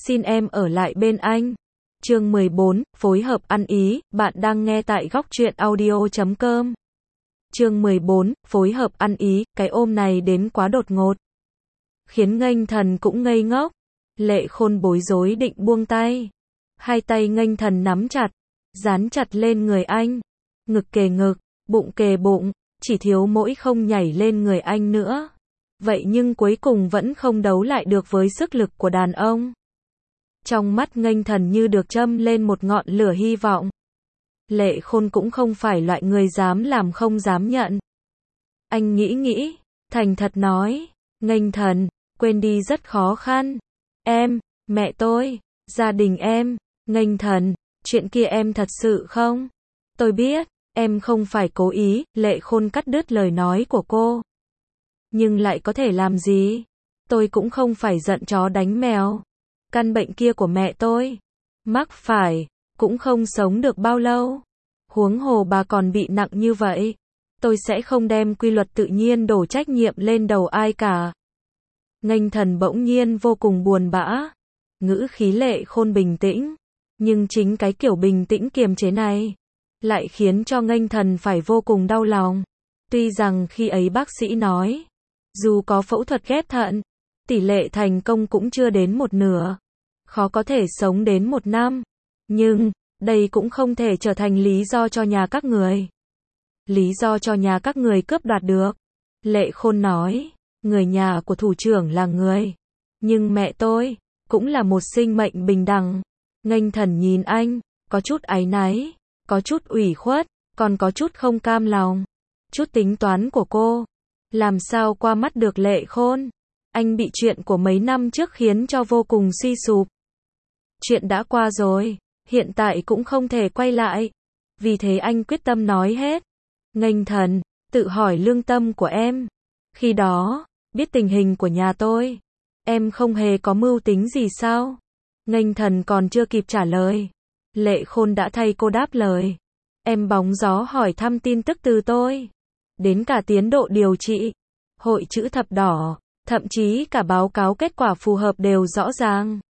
xin em ở lại bên anh. Chương 14, phối hợp ăn ý, bạn đang nghe tại góc truyện audio.com. Chương 14, phối hợp ăn ý, cái ôm này đến quá đột ngột. Khiến Nghênh Thần cũng ngây ngốc. Lệ Khôn bối rối định buông tay. Hai tay Nghênh Thần nắm chặt, dán chặt lên người anh. Ngực kề ngực, bụng kề bụng, chỉ thiếu mỗi không nhảy lên người anh nữa. Vậy nhưng cuối cùng vẫn không đấu lại được với sức lực của đàn ông. Trong mắt Nghênh Thần như được châm lên một ngọn lửa hy vọng. Lệ Khôn cũng không phải loại người dám làm không dám nhận. Anh nghĩ, thành thật nói, Nghênh Thần, quên đi rất khó khăn. Em, mẹ tôi, gia đình em, Nghênh Thần, chuyện kia em thật sự không? Tôi biết, em không phải cố ý, Lệ Khôn cắt đứt lời nói của cô. Nhưng lại có thể làm gì? Tôi cũng không phải giận chó đánh mèo. Căn bệnh kia của mẹ tôi, mắc phải, cũng không sống được bao lâu. Huống hồ bà còn bị nặng như vậy. Tôi sẽ không đem quy luật tự nhiên đổ trách nhiệm lên đầu ai cả. Nghênh Thần bỗng nhiên vô cùng buồn bã. Ngữ khí Lệ Khôn bình tĩnh. Nhưng chính cái kiểu bình tĩnh kiềm chế này lại khiến cho Nghênh Thần phải vô cùng đau lòng. Tuy rằng khi ấy bác sĩ nói, dù có phẫu thuật ghép thận, tỷ lệ thành công cũng chưa đến một nửa. Khó có thể sống đến 1 năm. Nhưng, đây cũng không thể trở thành lý do cho nhà các người. Lý do cho nhà các người cướp đoạt được. Lệ Khôn nói, người nhà của thủ trưởng là người. Nhưng mẹ tôi, cũng là một sinh mệnh bình đẳng. Nghênh Thần nhìn anh, có chút áy náy, có chút ủy khuất, còn có chút không cam lòng. Chút tính toán của cô, làm sao qua mắt được Lệ Khôn. Anh bị chuyện của mấy năm trước khiến cho vô cùng suy sụp. Chuyện đã qua rồi, hiện tại cũng không thể quay lại. Vì thế anh quyết tâm nói hết. Nghênh Thần, tự hỏi lương tâm của em. Khi đó, biết tình hình của nhà tôi, em không hề có mưu tính gì sao? Nghênh Thần còn chưa kịp trả lời. Lệ Khôn đã thay cô đáp lời. Em bóng gió hỏi thăm tin tức từ tôi. Đến cả tiến độ điều trị, hội chữ thập đỏ, thậm chí cả báo cáo kết quả phù hợp đều rõ ràng.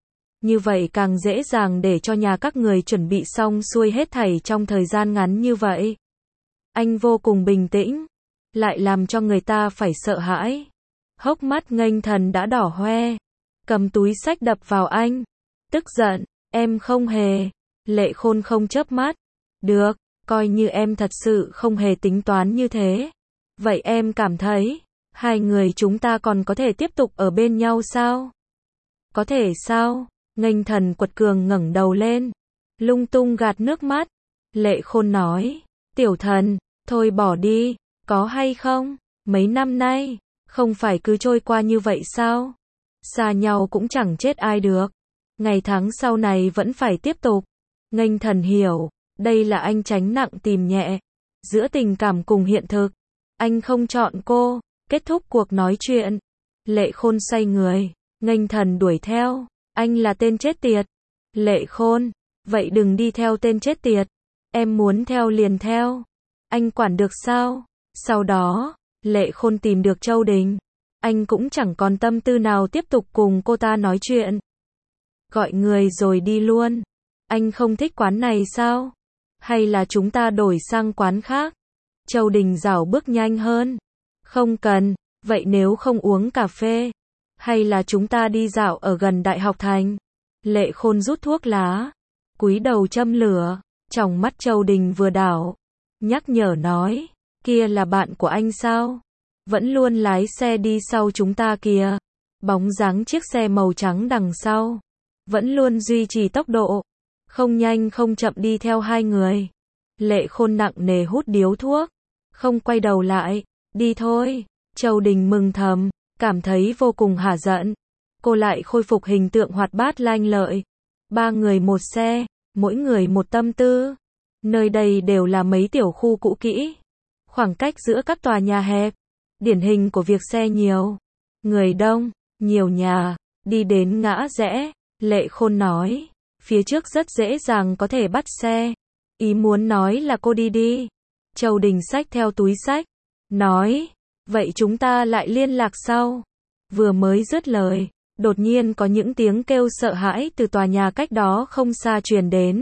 Như vậy càng dễ dàng để cho nhà các người chuẩn bị xong xuôi hết thảy trong thời gian ngắn như vậy. Anh vô cùng bình tĩnh, lại làm cho người ta phải sợ hãi. Hốc mắt Nghênh Thần đã đỏ hoe, cầm túi xách đập vào anh. Tức giận, em không hề. Lệ Khôn không chớp mắt. Được, coi như em thật sự không hề tính toán như thế. Vậy em cảm thấy, hai người chúng ta còn có thể tiếp tục ở bên nhau sao? Có thể sao? Nghênh Thần quật cường ngẩng đầu lên, lung tung gạt nước mắt. Lệ Khôn nói, Tiểu Thần, thôi bỏ đi, có hay không? Mấy năm nay, không phải cứ trôi qua như vậy sao? Xa nhau cũng chẳng chết ai được. Ngày tháng sau này vẫn phải tiếp tục. Nghênh Thần hiểu, đây là anh tránh nặng tìm nhẹ. Giữa tình cảm cùng hiện thực, anh không chọn cô. Kết thúc cuộc nói chuyện, Lệ Khôn xoay người, Nghênh Thần đuổi theo. Anh là tên chết tiệt. Lệ Khôn, vậy đừng đi theo tên chết tiệt. Em muốn theo liền theo. Anh quản được sao? Sau đó, Lệ Khôn tìm được Châu Đình. Anh cũng chẳng còn tâm tư nào tiếp tục cùng cô ta nói chuyện. Gọi người rồi đi luôn. Anh không thích quán này sao? Hay là chúng ta đổi sang quán khác? Châu Đình rảo bước nhanh hơn. Không cần, vậy nếu không uống cà phê, hay là chúng ta đi dạo ở gần Đại học Thành? Lệ Khôn rút thuốc lá, cúi đầu châm lửa, tròng mắt Châu Đình vừa đảo, nhắc nhở nói, kia là bạn của anh sao? Vẫn luôn lái xe đi sau chúng ta kìa. Bóng dáng chiếc xe màu trắng đằng sau, vẫn luôn duy trì tốc độ, không nhanh không chậm đi theo hai người. Lệ Khôn nặng nề hút điếu thuốc, không quay đầu lại, đi thôi. Châu Đình mừng thầm, cảm thấy vô cùng hả giận. Cô lại khôi phục hình tượng hoạt bát lanh lợi. 3 người một xe, mỗi người một tâm tư. Nơi đây đều là mấy tiểu khu cũ kỹ. Khoảng cách giữa các tòa nhà hẹp. Điển hình của việc xe nhiều, người đông, nhiều nhà. Đi đến ngã rẽ, Lệ Khôn nói, phía trước rất dễ dàng có thể bắt xe. Ý muốn nói là cô đi đi. Châu Đình xách theo túi xách, nói, vậy chúng ta lại liên lạc sau. Vừa mới dứt lời, Đột nhiên có những tiếng kêu sợ hãi từ tòa nhà cách đó không xa truyền đến.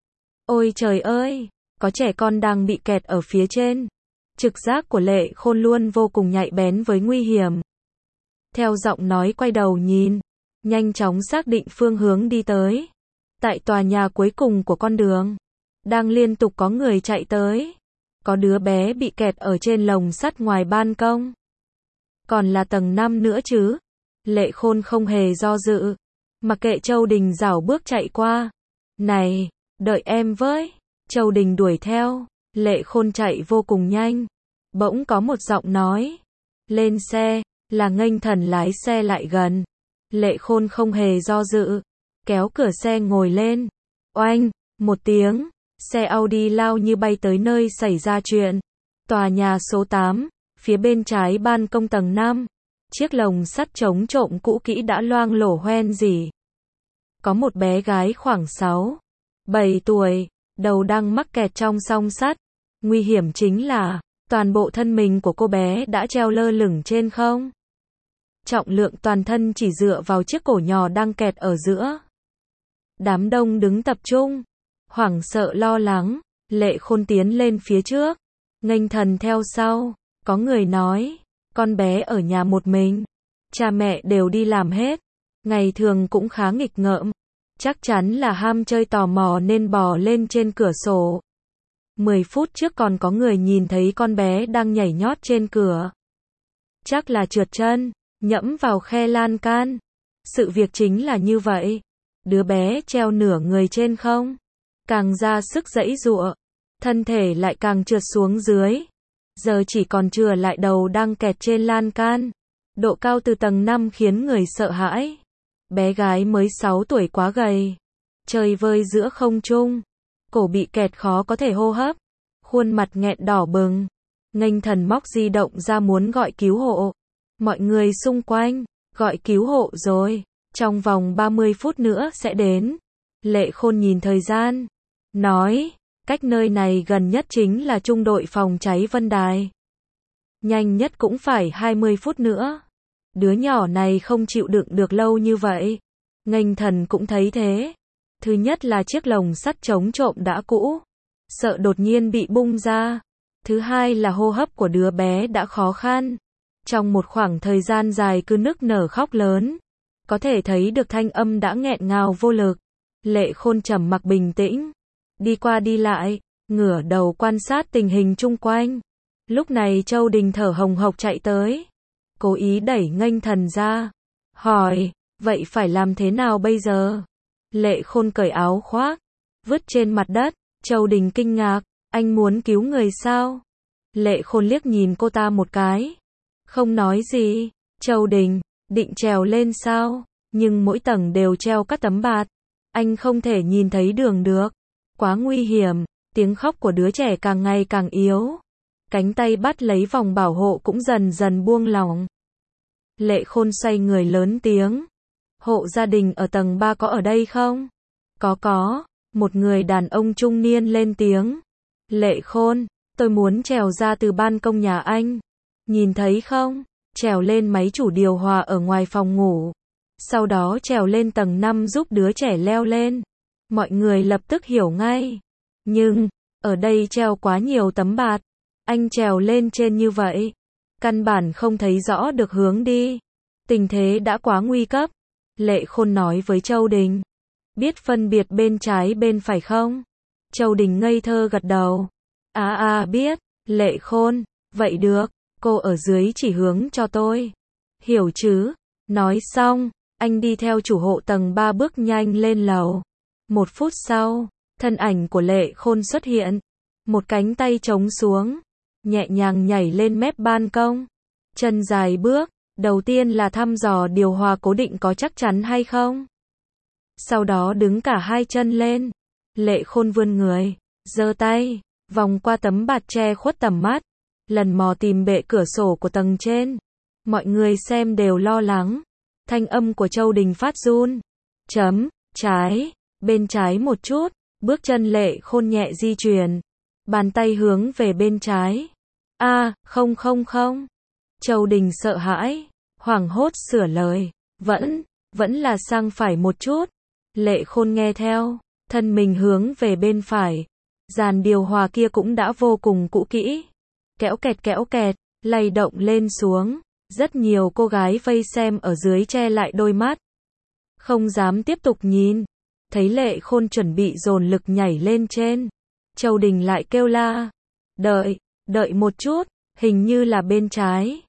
Ôi trời ơi, có trẻ con đang bị kẹt ở phía trên. Trực giác của Lệ Khôn luôn vô cùng nhạy bén với nguy hiểm. Theo giọng nói quay đầu nhìn, nhanh chóng xác định phương hướng đi tới. Tại tòa nhà cuối cùng của con đường, đang liên tục có người chạy tới. Có đứa bé bị kẹt ở trên lồng sắt ngoài ban công. Còn là tầng 5 nữa chứ. Lệ Khôn không hề do dự, mặc kệ Châu Đình rảo bước chạy qua. Này, đợi em với. Châu Đình đuổi theo, Lệ Khôn chạy vô cùng nhanh. Bỗng có một giọng nói. Lên xe, là Nghênh Thần lái xe lại gần. Lệ Khôn không hề do dự, kéo cửa xe ngồi lên. Oanh, một tiếng, xe Audi lao như bay tới nơi xảy ra chuyện. Tòa nhà số 8, phía bên trái ban công tầng 5. Chiếc lồng sắt chống trộm cũ kỹ đã loang lổ hoen rỉ. Có một bé gái khoảng 6, 7 tuổi, đầu đang mắc kẹt trong song sắt. Nguy hiểm chính là, toàn bộ thân mình của cô bé đã treo lơ lửng trên không. Trọng lượng toàn thân chỉ dựa vào chiếc cổ nhỏ đang kẹt ở giữa. Đám đông đứng tập trung, hoảng sợ lo lắng. Lệ Khôn tiến lên phía trước, Nghênh Thần theo sau. Có người nói, con bé ở nhà một mình, cha mẹ đều đi làm hết, ngày thường cũng khá nghịch ngợm, chắc chắn là ham chơi tò mò nên bò lên trên cửa sổ. 10 phút trước còn có người nhìn thấy con bé đang nhảy nhót trên cửa. Chắc là trượt chân, nhẫm vào khe lan can. Sự việc chính là như vậy. Đứa bé treo nửa người trên không, càng ra sức giãy giụa, thân thể lại càng trượt xuống dưới. Giờ chỉ còn chừa lại đầu đang kẹt trên lan can. Độ cao từ tầng 5 khiến người sợ hãi. Bé gái mới 6 tuổi quá gầy, chơi vơi giữa không trung, cổ bị kẹt khó có thể hô hấp, khuôn mặt nghẹn đỏ bừng. Nghênh Thần móc di động ra muốn gọi cứu hộ. Mọi người xung quanh, gọi cứu hộ rồi, trong vòng 30 phút nữa sẽ đến. Lệ Khôn nhìn thời gian, nói, cách nơi này gần nhất chính là trung đội phòng cháy Vân Đài. Nhanh nhất cũng phải 20 phút nữa. Đứa nhỏ này không chịu đựng được lâu như vậy. Nghênh Thần cũng thấy thế. Thứ nhất là chiếc lồng sắt chống trộm đã cũ, sợ đột nhiên bị bung ra. Thứ hai là hô hấp của đứa bé đã khó khăn. Trong một khoảng thời gian dài cứ nức nở khóc lớn, có thể thấy được thanh âm đã nghẹn ngào vô lực. Lệ Khôn trầm mặc bình tĩnh, đi qua đi lại, ngửa đầu quan sát tình hình chung quanh. Lúc này Châu Đình thở hồng hộc chạy tới, cố ý đẩy Nghênh Thần ra, hỏi, vậy phải làm thế nào bây giờ? Lệ Khôn cởi áo khoác, vứt trên mặt đất. Châu Đình kinh ngạc, anh muốn cứu người sao? Lệ Khôn liếc nhìn cô ta một cái, không nói gì. Châu Đình, định trèo lên sao? Nhưng mỗi tầng đều treo các tấm bạt, anh không thể nhìn thấy đường được, quá nguy hiểm. Tiếng khóc của đứa trẻ càng ngày càng yếu, cánh tay bắt lấy vòng bảo hộ cũng dần dần buông lỏng. Lệ Khôn xoay người lớn tiếng, hộ gia đình ở tầng 3 có ở đây không? Có. Một người đàn ông trung niên lên tiếng. Lệ Khôn, tôi muốn trèo ra từ ban công nhà anh. Nhìn thấy không? Trèo lên máy chủ điều hòa ở ngoài phòng ngủ. Sau đó trèo lên tầng 5 giúp đứa trẻ leo lên. Mọi người lập tức hiểu ngay. Nhưng, ở đây treo quá nhiều tấm bạt. Anh trèo lên trên như vậy, căn bản không thấy rõ được hướng đi. Tình thế đã quá nguy cấp. Lệ Khôn nói với Châu Đình. Biết phân biệt bên trái bên phải không? Châu Đình ngây thơ gật đầu. Biết. Lệ Khôn, vậy được, cô ở dưới chỉ hướng cho tôi. Hiểu chứ? Nói xong, anh đi theo chủ hộ tầng 3 bước nhanh lên lầu. 1 phút sau, thân ảnh của Lệ Khôn xuất hiện. Một cánh tay chống xuống, nhẹ nhàng nhảy lên mép ban công. Chân dài bước, đầu tiên là thăm dò điều hòa cố định có chắc chắn hay không. Sau đó đứng cả hai chân lên. Lệ Khôn vươn người, giơ tay, vòng qua tấm bạt che khuất tầm mắt, lần mò tìm bệ cửa sổ của tầng trên. Mọi người xem đều lo lắng. Thanh âm của Châu Đình phát run. Trái, bên trái một chút. Bước chân Lệ Khôn nhẹ di chuyển, bàn tay hướng về bên trái. Không. Châu Đình sợ hãi, hoảng hốt sửa lời. Vẫn là sang phải một chút. Lệ Khôn nghe theo, thân mình hướng về bên phải. Dàn điều hòa kia cũng đã vô cùng cũ kỹ. Kéo kẹt, lay động lên xuống. Rất nhiều cô gái vây xem ở dưới che lại đôi mắt. Không dám tiếp tục nhìn. Thấy Lệ Khôn chuẩn bị dồn lực nhảy lên trên. Châu Đình lại kêu la. Đợi một chút, hình như là bên trái.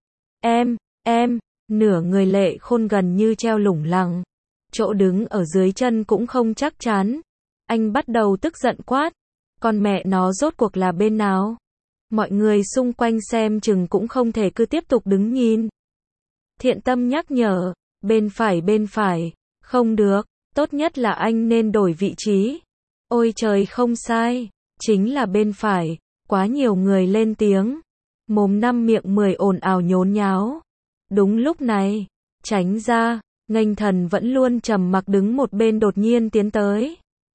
Em, nửa người Lệ Khôn gần như treo lủng lẳng. Chỗ đứng ở dưới chân cũng không chắc chắn. Anh bắt đầu tức giận quát. Con mẹ nó rốt cuộc là bên nào? Mọi người xung quanh xem chừng cũng không thể cứ tiếp tục đứng nhìn. Thiện Tâm nhắc nhở. Bên phải. Không được, tốt nhất là anh nên đổi vị trí. Ôi trời, không sai. Chính là bên phải. Quá nhiều người lên tiếng. Mồm năm miệng 10 ồn ào nhốn nháo. Đúng lúc này, tránh ra, Nghênh Thần vẫn luôn trầm mặc đứng một bên đột nhiên tiến tới.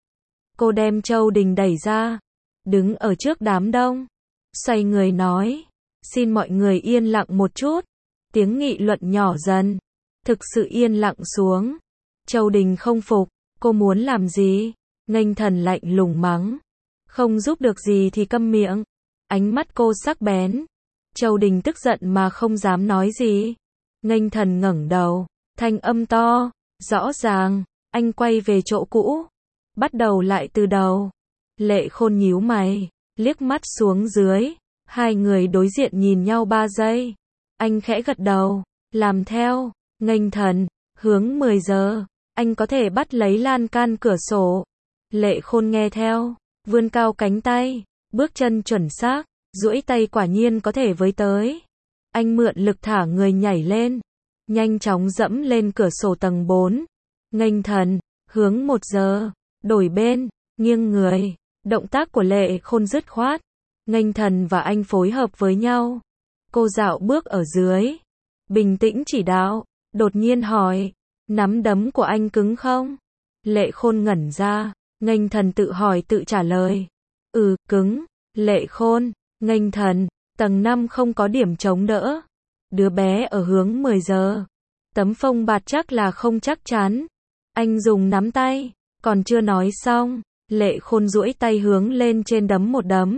Cô đem Châu Đình đẩy ra, đứng ở trước đám đông, xoay người nói, xin mọi người yên lặng một chút. Tiếng nghị luận nhỏ dần, thực sự yên lặng xuống. Châu Đình không phục, cô muốn làm gì? Nghênh Thần lạnh lùng mắng, không giúp được gì thì câm miệng. Ánh mắt cô sắc bén. Châu Đình tức giận mà không dám nói gì. Nghênh Thần ngẩng đầu, thanh âm to, rõ ràng, anh quay về chỗ cũ, bắt đầu lại từ đầu. Lệ Khôn nhíu mày, liếc mắt xuống dưới, hai người đối diện nhìn nhau 3 giây. Anh khẽ gật đầu, làm theo. Nghênh Thần, hướng 10 giờ, anh có thể bắt lấy lan can cửa sổ. Lệ Khôn nghe theo, vươn cao cánh tay, bước chân chuẩn xác, duỗi tay quả nhiên có thể với tới. Anh mượn lực thả người nhảy lên, nhanh chóng dẫm lên cửa sổ tầng 4. Nghênh Thần, hướng 1 giờ, đổi bên, nghiêng người. Động tác của Lệ Khôn dứt khoát. Nghênh Thần và anh phối hợp với nhau. Cô dạo bước ở dưới, bình tĩnh chỉ đạo, đột nhiên hỏi, nắm đấm của anh cứng không? Lệ Khôn ngẩn ra, Nghênh Thần tự hỏi tự trả lời. Cứng. Lệ Khôn, Nghênh Thần, tầng 5 không có điểm chống đỡ. Đứa bé ở hướng 10 giờ. Tấm phông bạt chắc là không chắc chắn. Anh dùng nắm tay, còn chưa nói xong. Lệ Khôn duỗi tay hướng lên trên đấm một đấm.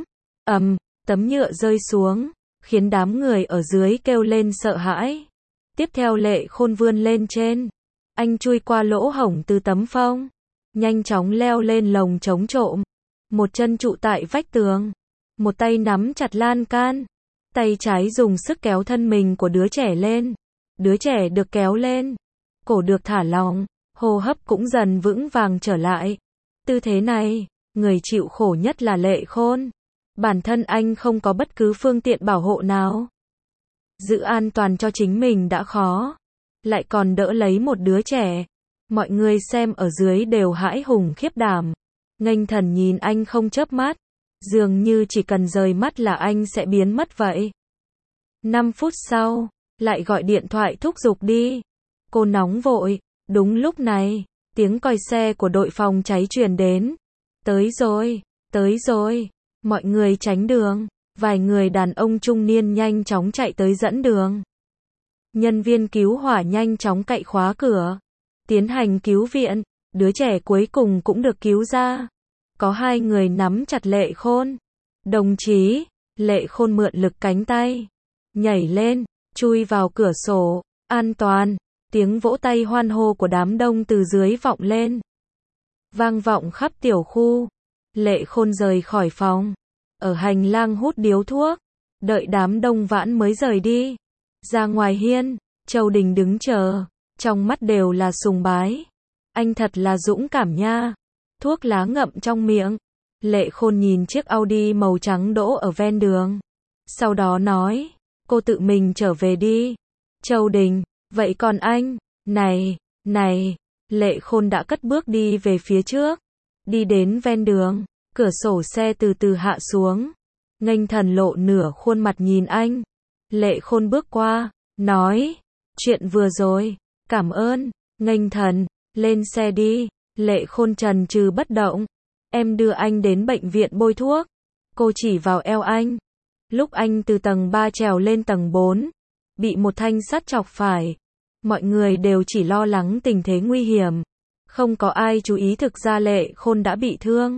Tấm nhựa rơi xuống, khiến đám người ở dưới kêu lên sợ hãi. Tiếp theo Lệ Khôn vươn lên trên. Anh chui qua lỗ hổng từ tấm phông, nhanh chóng leo lên lồng chống trộm. Một chân trụ tại vách tường, một tay nắm chặt lan can, tay trái dùng sức kéo thân mình của đứa trẻ lên. Đứa trẻ được kéo lên, cổ được thả lỏng, hô hấp cũng dần vững vàng trở lại. Tư thế này, người chịu khổ nhất là Lệ Khôn. Bản thân anh không có bất cứ phương tiện bảo hộ nào. Giữ an toàn cho chính mình đã khó, lại còn đỡ lấy một đứa trẻ. Mọi người xem ở dưới đều hãi hùng khiếp đảm. Nghênh Thần nhìn anh không chớp mắt, dường như chỉ cần rời mắt là anh sẽ biến mất vậy. 5 phút sau, lại gọi điện thoại thúc giục đi. Cô nóng vội. Đúng lúc này, tiếng còi xe của đội phòng cháy truyền đến. Tới rồi. Mọi người tránh đường. Vài người đàn ông trung niên nhanh chóng chạy tới dẫn đường. Nhân viên cứu hỏa nhanh chóng cậy khóa cửa, tiến hành cứu viện. Đứa trẻ cuối cùng cũng được cứu ra. Có 2 người nắm chặt Lệ Khôn. Đồng chí, Lệ Khôn mượn lực cánh tay, nhảy lên, chui vào cửa sổ. An toàn. Tiếng vỗ tay hoan hô của đám đông từ dưới vọng lên, vang vọng khắp tiểu khu. Lệ Khôn rời khỏi phòng, ở hành lang hút điếu thuốc, đợi đám đông vãn mới rời đi. Ra ngoài hiên, Châu Đình đứng chờ, trong mắt đều là sùng bái. Anh thật là dũng cảm nha. Thuốc lá ngậm trong miệng. Lệ Khôn nhìn chiếc Audi màu trắng đỗ ở ven đường. Sau đó nói, cô tự mình trở về đi. Châu Đình, vậy còn anh? Này. Lệ Khôn đã cất bước đi về phía trước. Đi đến ven đường, cửa sổ xe từ từ hạ xuống. Nghênh Thần lộ nửa khuôn mặt nhìn anh. Lệ Khôn bước qua, nói, chuyện vừa rồi, cảm ơn. Nghênh Thần, lên xe đi. Lệ Khôn chần chừ bất động. Em đưa anh đến bệnh viện bôi thuốc. Cô chỉ vào eo anh. Lúc anh từ tầng 3 trèo lên tầng 4, bị một thanh sắt chọc phải. Mọi người đều chỉ lo lắng tình thế nguy hiểm. Không có ai chú ý thực ra Lệ Khôn đã bị thương.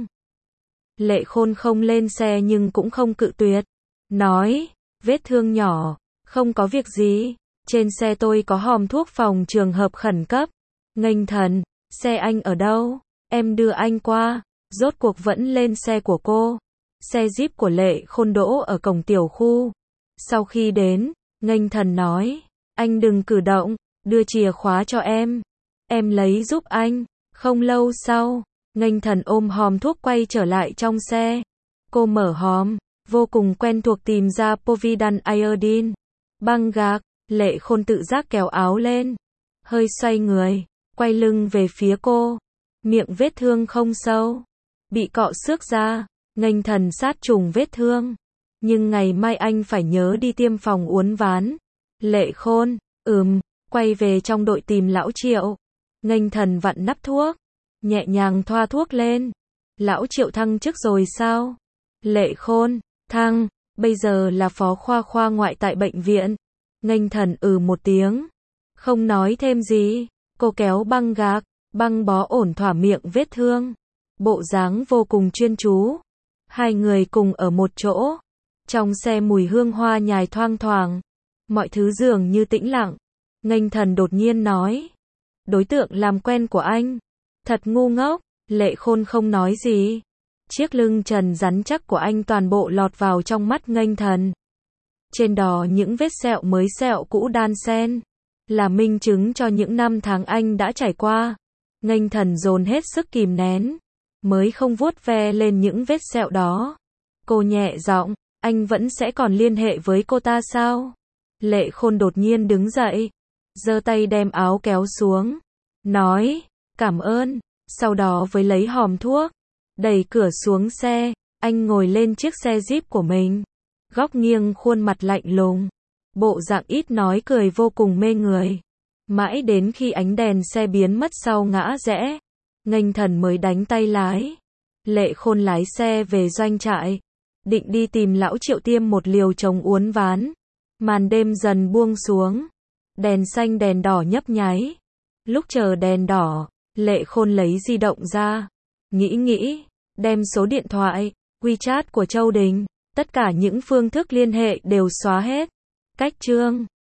Lệ Khôn không lên xe nhưng cũng không cự tuyệt. Nói, vết thương nhỏ, không có việc gì. Trên xe tôi có hòm thuốc phòng trường hợp khẩn cấp. Nghênh Thần, xe anh ở đâu? Em đưa anh qua. Rốt cuộc vẫn lên xe của cô. Xe Jeep của Lệ Khôn đỗ ở cổng tiểu khu. Sau khi đến, Nghênh Thần nói, anh đừng cử động, đưa chìa khóa cho em. Em lấy giúp anh. Không lâu sau, Nghênh Thần ôm hòm thuốc quay trở lại trong xe. Cô mở hòm, vô cùng quen thuộc tìm ra Povidone iodine. Băng gạc, Lệ Khôn tự giác kéo áo lên. Hơi xoay người, quay lưng về phía cô. Miệng vết thương không sâu. Bị cọ xước ra, Nghênh Thần sát trùng vết thương. Nhưng ngày mai anh phải nhớ đi tiêm phòng uốn ván. Lệ Khôn, quay về trong đội tìm Lão Triệu. Nghênh Thần vặn nắp thuốc, nhẹ nhàng thoa thuốc lên. Lão Triệu thăng chức rồi sao? Lệ Khôn, thăng, bây giờ là phó khoa ngoại tại bệnh viện. Nghênh Thần một tiếng, không nói thêm gì. Cô kéo băng gạc, băng bó ổn thỏa miệng vết thương. Bộ dáng vô cùng chuyên chú. Hai người cùng ở một chỗ. Trong xe mùi hương hoa nhài thoang thoảng. Mọi thứ dường như tĩnh lặng. Nghênh Thần đột nhiên nói, đối tượng làm quen của anh thật ngu ngốc. Lệ Khôn không nói gì. Chiếc lưng trần rắn chắc của anh toàn bộ lọt vào trong mắt Nghênh Thần. Trên đó những vết sẹo mới sẹo cũ đan xen, là minh chứng cho những năm tháng anh đã trải qua. Nghênh Thần dồn hết sức kìm nén, mới không vuốt ve lên những vết sẹo đó. Cô nhẹ giọng, anh vẫn sẽ còn liên hệ với cô ta sao? Lệ Khôn đột nhiên đứng dậy, giơ tay đem áo kéo xuống, nói, cảm ơn. Sau đó với lấy hòm thuốc, đẩy cửa xuống xe, anh ngồi lên chiếc xe Jeep của mình. Góc nghiêng khuôn mặt lạnh lùng, bộ dạng ít nói cười vô cùng mê người. Mãi đến khi ánh đèn xe biến mất sau ngã rẽ, Nghênh Thần mới đánh tay lái. Lệ Khôn lái xe về doanh trại, định đi tìm Lão Triệu tiêm một liều chống uốn ván. Màn đêm dần buông xuống, đèn xanh đèn đỏ nhấp nháy. Lúc chờ đèn đỏ, Lệ Khôn lấy di động ra, nghĩ, đem số điện thoại, WeChat của Châu Đình, tất cả những phương thức liên hệ đều xóa hết. Cách chương